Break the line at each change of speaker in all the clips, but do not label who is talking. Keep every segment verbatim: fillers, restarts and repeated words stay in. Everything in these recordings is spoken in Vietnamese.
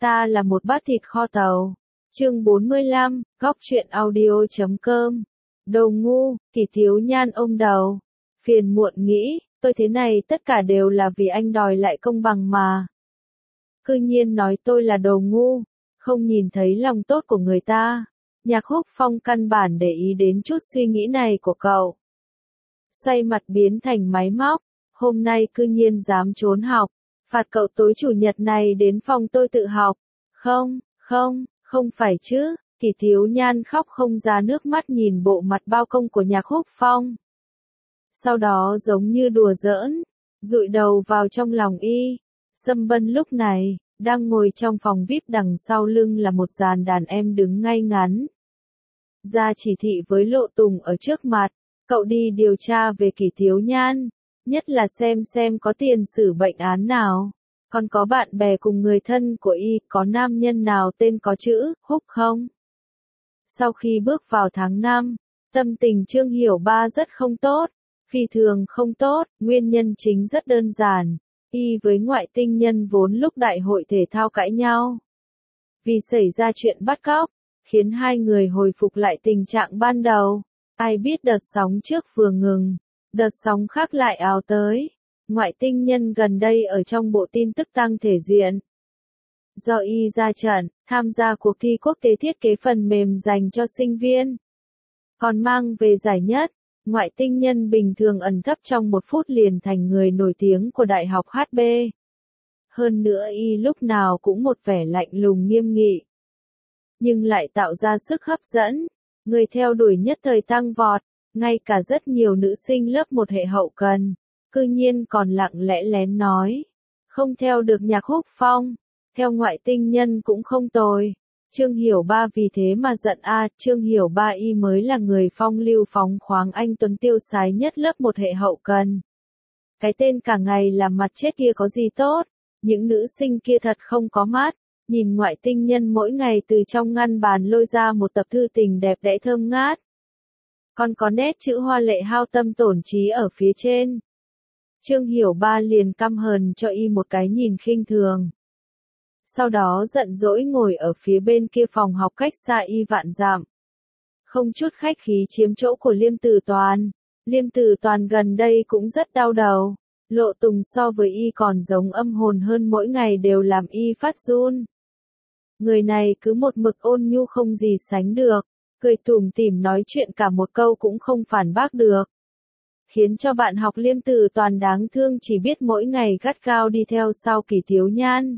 Ta là một bát thịt kho tàu. Chương bốn mươi lăm, góc truyện audio chấm com. Đồ ngu, Kỷ Thiếu Nhan ôm đầu. Phiền muộn nghĩ, tôi thế này tất cả đều là vì anh đòi lại công bằng mà. Cư nhiên nói tôi là đồ ngu, không nhìn thấy lòng tốt của người ta. Nhạc Húc Phong căn bản để ý đến chút suy nghĩ này của cậu. Xoay mặt biến thành máy móc, hôm nay cư nhiên dám trốn học, phạt cậu tối chủ nhật này đến phòng tôi tự học. Không, không, không phải chứ, Kỷ Thiếu Nhan khóc không ra nước mắt nhìn bộ mặt bao công của Nhạc Húc Phong. Sau đó giống như đùa giỡn, dụi đầu vào trong lòng y. Sâm Bân lúc này, đang ngồi trong phòng vi ai pi đằng sau lưng là một dàn đàn em đứng ngay ngắn. Ra chỉ thị với Lộ Tùng ở trước mặt, cậu đi điều tra về Kỷ Thiếu Nhan, nhất là xem xem có tiền sử bệnh án nào, còn có bạn bè cùng người thân của y, có nam nhân nào tên có chữ Húc không? Sau khi bước vào tháng năm, tâm tình Trương Hiểu Ba rất không tốt, phi thường không tốt, nguyên nhân chính rất đơn giản, y với ngoại tinh nhân vốn lúc đại hội thể thao cãi nhau. Vì xảy ra chuyện bắt cóc, khiến hai người hồi phục lại tình trạng ban đầu. Ai biết đợt sóng trước vừa ngừng, đợt sóng khác lại ào tới. Ngoại tinh nhân gần đây ở trong bộ tin tức tăng thể diện. Do y ra trận, tham gia cuộc thi quốc tế thiết kế phần mềm dành cho sinh viên. Còn mang về giải nhất, ngoại tinh nhân bình thường ẩn thấp trong một phút liền thành người nổi tiếng của Đại học hát bê. Hơn nữa y lúc nào cũng một vẻ lạnh lùng nghiêm nghị. Nhưng lại tạo ra sức hấp dẫn, người theo đuổi nhất thời tăng vọt, ngay cả rất nhiều nữ sinh lớp một hệ hậu cần, cư nhiên còn lặng lẽ lén nói, không theo được Nhạc Húc Phong, theo ngoại tinh nhân cũng không tồi. Trương Hiểu Ba vì thế mà giận a, à, Trương Hiểu Ba y mới là người phong lưu phóng khoáng anh tuấn tiêu sái nhất lớp một hệ hậu cần. Cái tên cả ngày làm mặt chết kia có gì tốt, những nữ sinh kia thật không có mắt. Nhìn ngoại tinh nhân mỗi ngày từ trong ngăn bàn lôi ra một tập thư tình đẹp đẽ thơm ngát. Còn có nét chữ hoa lệ hao tâm tổn trí ở phía trên. Trương Hiểu Ba liền căm hờn cho y một cái nhìn khinh thường. Sau đó giận dỗi ngồi ở phía bên kia phòng học cách xa y vạn dặm. Không chút khách khí chiếm chỗ của Liêm Tử Toàn. Liêm Tử Toàn gần đây cũng rất đau đầu. Lộ Tùng so với y còn giống âm hồn hơn, mỗi ngày đều làm y phát run. Người này cứ một mực ôn nhu không gì sánh được, cười tủm tỉm nói chuyện cả một câu cũng không phản bác được. Khiến cho bạn học Liêm Tử Toàn đáng thương chỉ biết mỗi ngày gắt gao đi theo sau Kỷ Thiếu Nhan.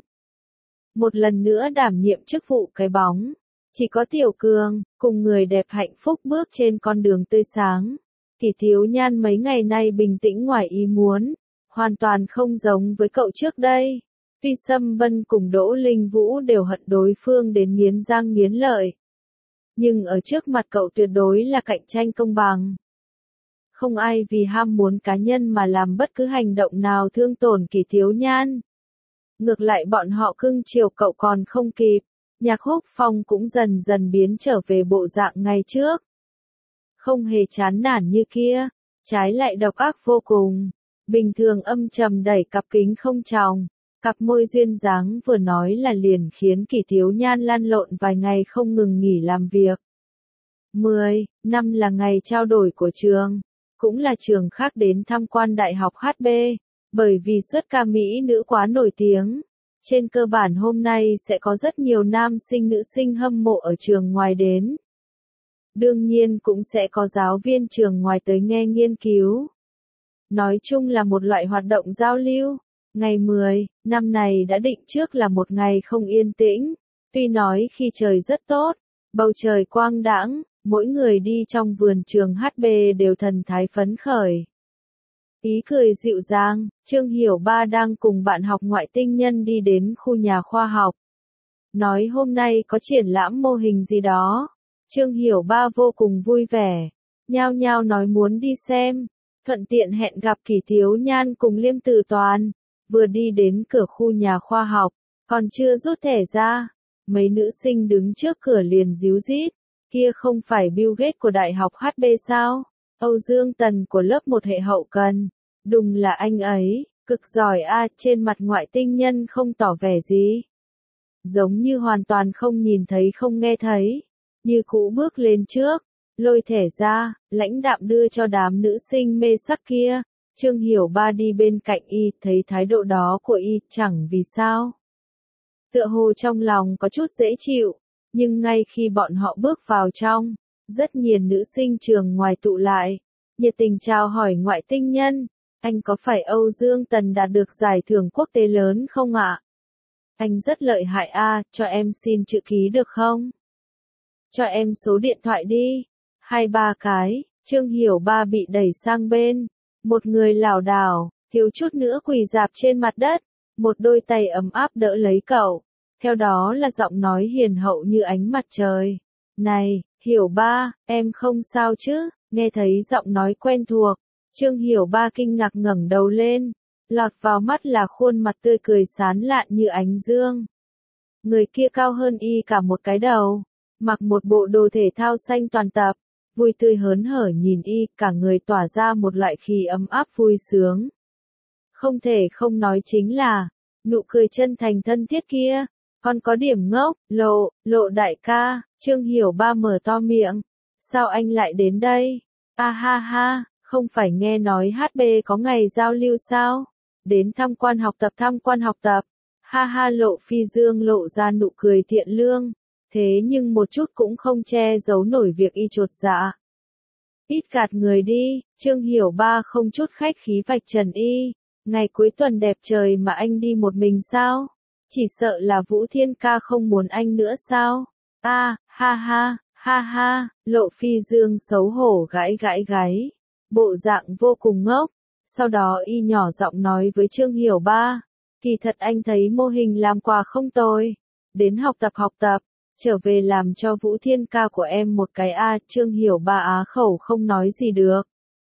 Một lần nữa đảm nhiệm chức vụ cái bóng, chỉ có Tiểu Cường, cùng người đẹp hạnh phúc bước trên con đường tươi sáng. Kỷ Thiếu Nhan mấy ngày nay bình tĩnh ngoài ý muốn, hoàn toàn không giống với cậu trước đây. Tuy Sâm Bân cùng Đỗ Linh Vũ đều hận đối phương đến nghiến răng nghiến lợi. Nhưng ở trước mặt cậu tuyệt đối là cạnh tranh công bằng. Không ai vì ham muốn cá nhân mà làm bất cứ hành động nào thương tổn Kỷ Thiếu Nhan. Ngược lại bọn họ cưng chiều cậu còn không kịp, Nhạc Húc Phong cũng dần dần biến trở về bộ dạng ngày trước. Không hề chán nản như kia, trái lại độc ác vô cùng. Bình thường âm trầm đẩy cặp kính không tròng, cặp môi duyên dáng vừa nói là liền khiến Kỷ Thiếu Nhan lăn lộn vài ngày không ngừng nghỉ làm việc. mười năm là ngày trao đổi của trường, cũng là trường khác đến tham quan Đại học hát bê, bởi vì xuất ca mỹ nữ quá nổi tiếng. Trên cơ bản hôm nay sẽ có rất nhiều nam sinh nữ sinh hâm mộ ở trường ngoài đến. Đương nhiên cũng sẽ có giáo viên trường ngoài tới nghe nghiên cứu. Nói chung là một loại hoạt động giao lưu. Ngày mười, năm này đã định trước là một ngày không yên tĩnh. Tuy nói khi trời rất tốt, bầu trời quang đãng, mỗi người đi trong vườn trường hát bê đều thần thái phấn khởi. Ý cười dịu dàng, Trương Hiểu Ba đang cùng bạn học ngoại tinh nhân đi đến khu nhà khoa học. Nói hôm nay có triển lãm mô hình gì đó. Trương Hiểu Ba vô cùng vui vẻ, nhao nhao nói muốn đi xem. Thuận tiện hẹn gặp Kỷ Thiếu Nhan cùng Liêm Tử Toàn. Vừa đi đến cửa khu nhà khoa học, còn chưa rút thẻ ra, mấy nữ sinh đứng trước cửa liền díu dít, kia không phải Bill Gates của Đại học hát bê sao? Âu Dương Tần của lớp một hệ hậu cần, đùng là anh ấy, cực giỏi a. Trên mặt ngoại tinh nhân không tỏ vẻ gì. giống như hoàn toàn không nhìn thấy không nghe thấy, như cũ bước lên trước, lôi thẻ ra, lãnh đạm đưa cho đám nữ sinh mê sắc kia. Trương Hiểu Ba đi bên cạnh y, thấy thái độ đó của y, chẳng vì sao. Tựa hồ trong lòng có chút dễ chịu, nhưng ngay khi bọn họ bước vào trong, rất nhiều nữ sinh trường ngoài tụ lại, nhiệt tình chào hỏi ngoại tinh nhân, anh có phải Âu Dương Tần đạt được giải thưởng quốc tế lớn không ạ? Anh rất lợi hại a, cho em xin chữ ký được không? Cho em số điện thoại đi. Hai ba cái, Trương Hiểu Ba bị đẩy sang bên, một người lảo đảo, thiếu chút nữa quỳ rạp trên mặt đất, một đôi tay ấm áp đỡ lấy cậu, theo đó là giọng nói hiền hậu như ánh mặt trời. Này, Hiểu Ba, em không sao chứ? Nghe thấy giọng nói quen thuộc, Trương Hiểu Ba kinh ngạc ngẩng đầu lên, lọt vào mắt là khuôn mặt tươi cười sán lạn như ánh dương. Người kia cao hơn y cả một cái đầu, mặc một bộ đồ thể thao xanh toàn tập, vui tươi hớn hở nhìn y, cả người tỏa ra một loại khí ấm áp vui sướng. Không thể không nói chính là, nụ cười chân thành thân thiết kia, còn có điểm ngốc, lộ, lộ đại ca, Trương Hiểu Ba mở to miệng, sao anh lại đến đây? A ha ha, không phải nghe nói hát bê có ngày giao lưu sao? Đến tham quan học tập tham quan học tập, ha ha Lộ Phi Dương lộ ra nụ cười thiện lương, thế nhưng một chút cũng không che giấu nổi việc y chột dạ. Ít gạt người đi, Trương Hiểu Ba không chút khách khí vạch trần y, ngày cuối tuần đẹp trời mà anh đi một mình sao? Chỉ sợ là Vũ Thiên ca không muốn anh nữa sao? A, ha ha, ha ha, Lộ Phi Dương xấu hổ gãi gãi gáy, bộ dạng vô cùng ngốc. Sau đó y nhỏ giọng nói với Trương Hiểu Ba, kỳ thật anh thấy mô hình làm quà không tồi, đến học tập học tập, trở về làm cho Vũ Thiên ca của em một cái a. Trương Hiểu Ba á khẩu không nói gì được.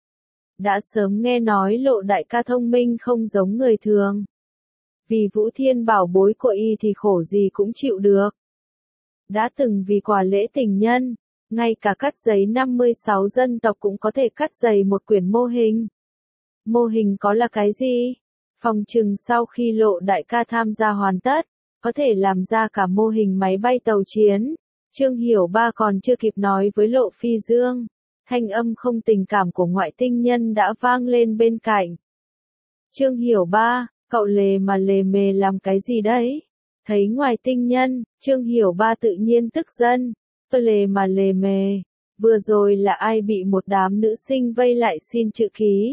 Đã sớm nghe nói Lộ đại ca thông minh không giống người thường. Vì Vũ Thiên bảo bối của y thì khổ gì cũng chịu được. Đã từng vì quà lễ tình nhân, ngay cả cắt giấy năm mươi sáu dân tộc cũng có thể cắt giấy một quyển mô hình. Mô hình có là cái gì? Phòng trừng sau khi Lộ đại ca tham gia hoàn tất, có thể làm ra cả mô hình máy bay tàu chiến. Trương Hiểu Ba còn chưa kịp nói với Lộ Phi Dương, thanh âm không tình cảm của ngoại tinh nhân đã vang lên bên cạnh. Trương Hiểu Ba, cậu lề mà lề mề làm cái gì đấy? Thấy ngoại tinh nhân, Trương Hiểu Ba tự nhiên tức giận. Tôi lề mà lề mề, vừa rồi là ai bị một đám nữ sinh vây lại xin chữ ký?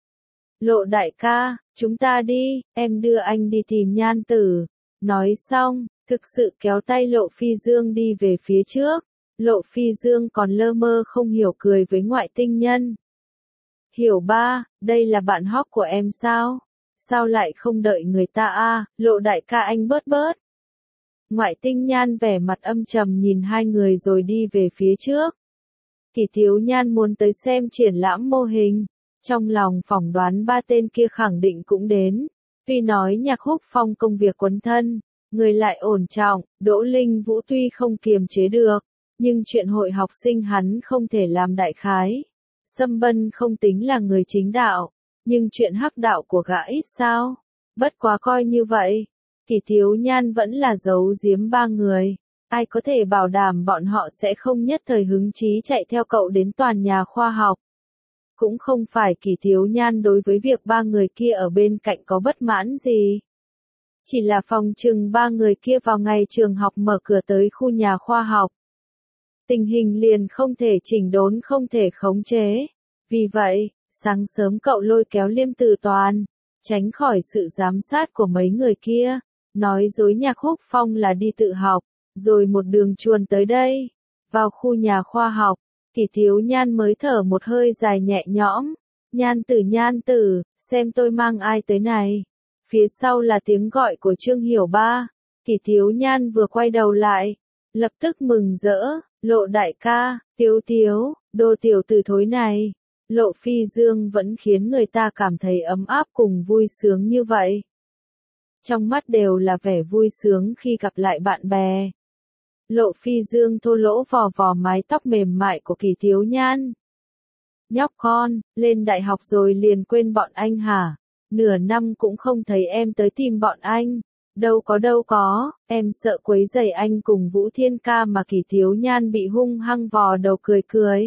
Lộ đại ca, chúng ta đi, em đưa anh đi tìm Nhan Tử. Nói xong, thực sự kéo tay Lộ Phi Dương đi về phía trước. Lộ Phi Dương còn lơ mơ không hiểu cười với ngoại tinh nhân. Hiểu Ba, đây là bạn hóc của em sao? Sao lại không đợi người ta a? Lộ đại ca anh bớt bớt. Ngoại tinh nhan vẻ mặt âm trầm nhìn hai người rồi đi về phía trước. Kỳ Thiếu Nhan muốn tới xem triển lãm mô hình. Trong lòng phỏng đoán ba tên kia khẳng định cũng đến. Tuy nói Nhạc Húc Phong công việc quấn thân, người lại ổn trọng, Đỗ Linh Vũ tuy không kiềm chế được, nhưng chuyện hội học sinh hắn không thể làm đại khái. Sâm Bân không tính là người chính đạo, nhưng chuyện hắc đạo của gã ít sao? Bất quá coi như vậy, Kỳ Thiếu Nhan vẫn là giấu giếm ba người. Ai có thể bảo đảm bọn họ sẽ không nhất thời hứng chí chạy theo cậu đến toàn nhà khoa học? Cũng không phải Kỳ Thiếu Nhan đối với việc ba người kia ở bên cạnh có bất mãn gì. Chỉ là phòng trừng ba người kia vào ngày trường học mở cửa tới khu nhà khoa học. Tình hình liền không thể chỉnh đốn không thể khống chế. Vì vậy, sáng sớm cậu lôi kéo Liêm Tử Toàn, tránh khỏi sự giám sát của mấy người kia, nói dối Nhạc Húc Phong là đi tự học, rồi một đường chuồn tới đây. Vào khu nhà khoa học, Kỳ Thiếu Nhan mới thở một hơi dài nhẹ nhõm. Nhan tử nhan tử, xem tôi mang ai tới này. Phía sau là tiếng gọi của Trương Hiểu Ba. Kỳ Thiếu Nhan vừa quay đầu lại, lập tức mừng rỡ, Lộ đại ca, Tiếu Tiếu, đồ tiểu tử thối này. Lộ Phi Dương vẫn khiến người ta cảm thấy ấm áp cùng vui sướng như vậy. Trong mắt đều là vẻ vui sướng khi gặp lại bạn bè. Lộ Phi Dương thô lỗ vò vò mái tóc mềm mại của Kỳ Thiếu Nhan. Nhóc con, lên đại học rồi liền quên bọn anh hả? Nửa năm cũng không thấy em tới tìm bọn anh. Đâu có đâu có, em sợ quấy rầy anh cùng Vũ Thiên Ca mà Kỷ Thiếu Nhan bị hung hăng vò đầu cười cười.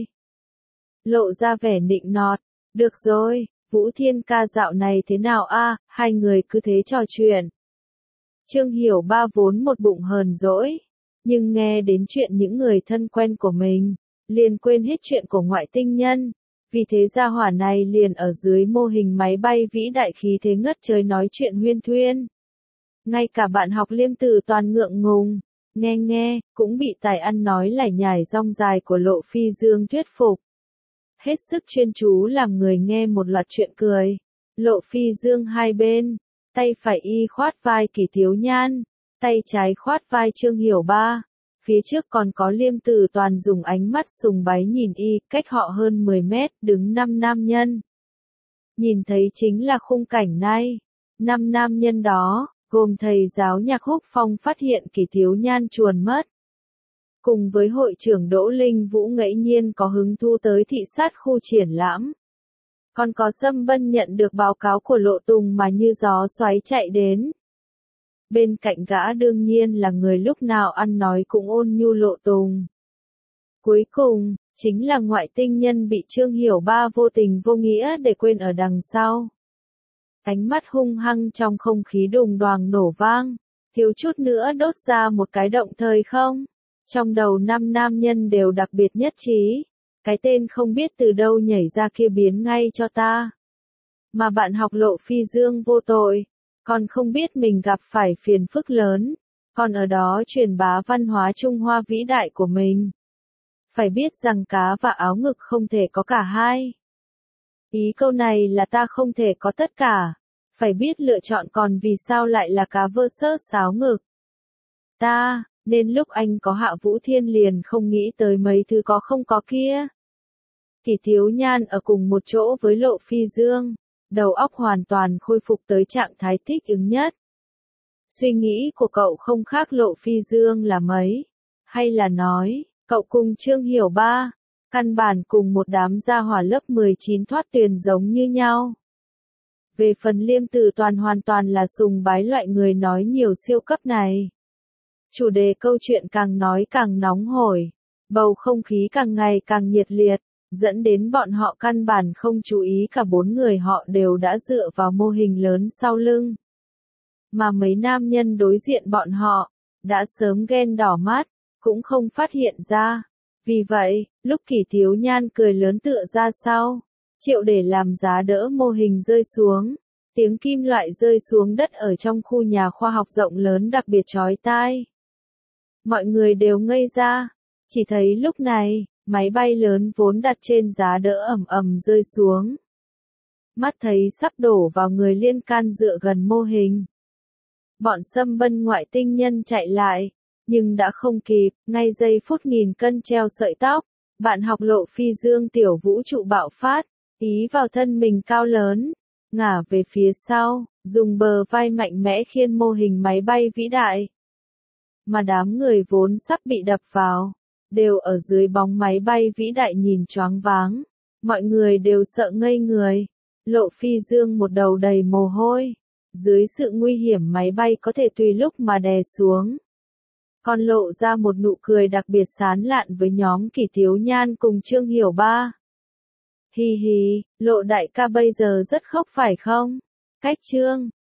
Lộ ra vẻ nịnh nọt, được rồi, Vũ Thiên Ca dạo này thế nào a? Hai người cứ thế trò chuyện. Trương Hiểu Ba vốn một bụng hờn dỗi, nhưng nghe đến chuyện những người thân quen của mình, liền quên hết chuyện của ngoại tinh nhân. Vì thế gia hỏa này liền ở dưới mô hình máy bay vĩ đại khí thế ngất trời nói chuyện huyên thuyên. Ngay cả bạn học Liêm Tử toàn ngượng ngùng, nghe nghe, cũng bị tài ăn nói lải nhải rong dài của Lộ Phi Dương thuyết phục. Hết sức chuyên chú làm người nghe một loạt chuyện cười. Lộ Phi Dương hai bên, tay phải y khoát vai Kỷ Thiếu Nhan, tay trái khoát vai Trương Hiểu Ba. Phía trước còn có Liêm Tử toàn dùng ánh mắt sùng bái nhìn y, cách họ hơn mười mét, đứng năm nam nhân. Nhìn thấy chính là khung cảnh này. Năm nam nhân đó, gồm thầy giáo nhạc Húc Phong phát hiện Kỷ Thiếu Nhan chuồn mất. Cùng với hội trưởng Đỗ Linh Vũ ngẫu nhiên có hứng thú tới thị sát khu triển lãm. Còn có Sâm Bân nhận được báo cáo của Lộ Tùng mà như gió xoáy chạy đến. Bên cạnh gã đương nhiên là người lúc nào ăn nói cũng ôn nhu Lộ Tùng. Cuối cùng, chính là ngoại tinh nhân bị Trương Hiểu Ba vô tình vô nghĩa để quên ở đằng sau. Ánh mắt hung hăng trong không khí đùng đoàng nổ vang, thiếu chút nữa đốt ra một cái động thời không. Trong đầu năm nam nhân đều đặc biệt nhất trí. Cái tên không biết từ đâu nhảy ra kia biến ngay cho ta. Mà bạn học Lộ Phi Dương vô tội, còn không biết mình gặp phải phiền phức lớn, còn ở đó truyền bá văn hóa Trung Hoa vĩ đại của mình. Phải biết rằng cá và áo ngực không thể có cả hai. Ý câu này là ta không thể có tất cả, phải biết lựa chọn còn vì sao lại là cá versus áo ngực. Ta, nên lúc anh có Hạ Vũ Thiên liền không nghĩ tới mấy thứ có không có kia. Kỷ Thiếu Nhan ở cùng một chỗ với Lộ Phi Dương, đầu óc hoàn toàn khôi phục tới trạng thái thích ứng nhất. Suy nghĩ của cậu không khác Lộ Phi Dương là mấy, hay là nói, cậu cùng Trương Hiểu Ba, căn bản cùng một đám gia hỏa lớp mười chín thoát tuyền giống như nhau. Về phần Liêm Tử toàn hoàn toàn là sùng bái loại người nói nhiều siêu cấp này. Chủ đề câu chuyện càng nói càng nóng hổi, bầu không khí càng ngày càng nhiệt liệt, dẫn đến bọn họ căn bản không chú ý cả bốn người họ đều đã dựa vào mô hình lớn sau lưng. Mà mấy nam nhân đối diện bọn họ, đã sớm ghen đỏ mắt, cũng không phát hiện ra. Vì vậy, lúc Kỷ Thiếu Nhan cười lớn tựa ra sau, triệu để làm giá đỡ mô hình rơi xuống, tiếng kim loại rơi xuống đất ở trong khu nhà khoa học rộng lớn đặc biệt chói tai. Mọi người đều ngây ra, chỉ thấy lúc này, máy bay lớn vốn đặt trên giá đỡ ầm ầm rơi xuống. Mắt thấy sắp đổ vào người liên can dựa gần mô hình. Bọn Sâm Bân ngoại tinh nhân chạy lại, nhưng đã không kịp, ngay giây phút nghìn cân treo sợi tóc, bạn học Lộ Phi Dương tiểu vũ trụ bạo phát, ý vào thân mình cao lớn, ngả về phía sau, dùng bờ vai mạnh mẽ khiên mô hình máy bay vĩ đại. Mà đám người vốn sắp bị đập vào, đều ở dưới bóng máy bay vĩ đại nhìn choáng váng, mọi người đều sợ ngây người. Lộ Phi Dương một đầu đầy mồ hôi, dưới sự nguy hiểm máy bay có thể tùy lúc mà đè xuống. Còn lộ ra một nụ cười đặc biệt sán lạn với nhóm Kỷ Thiếu Nhan cùng Trương Hiểu Ba. Hi hi, Lộ đại ca bây giờ rất khóc phải không? Cách Trương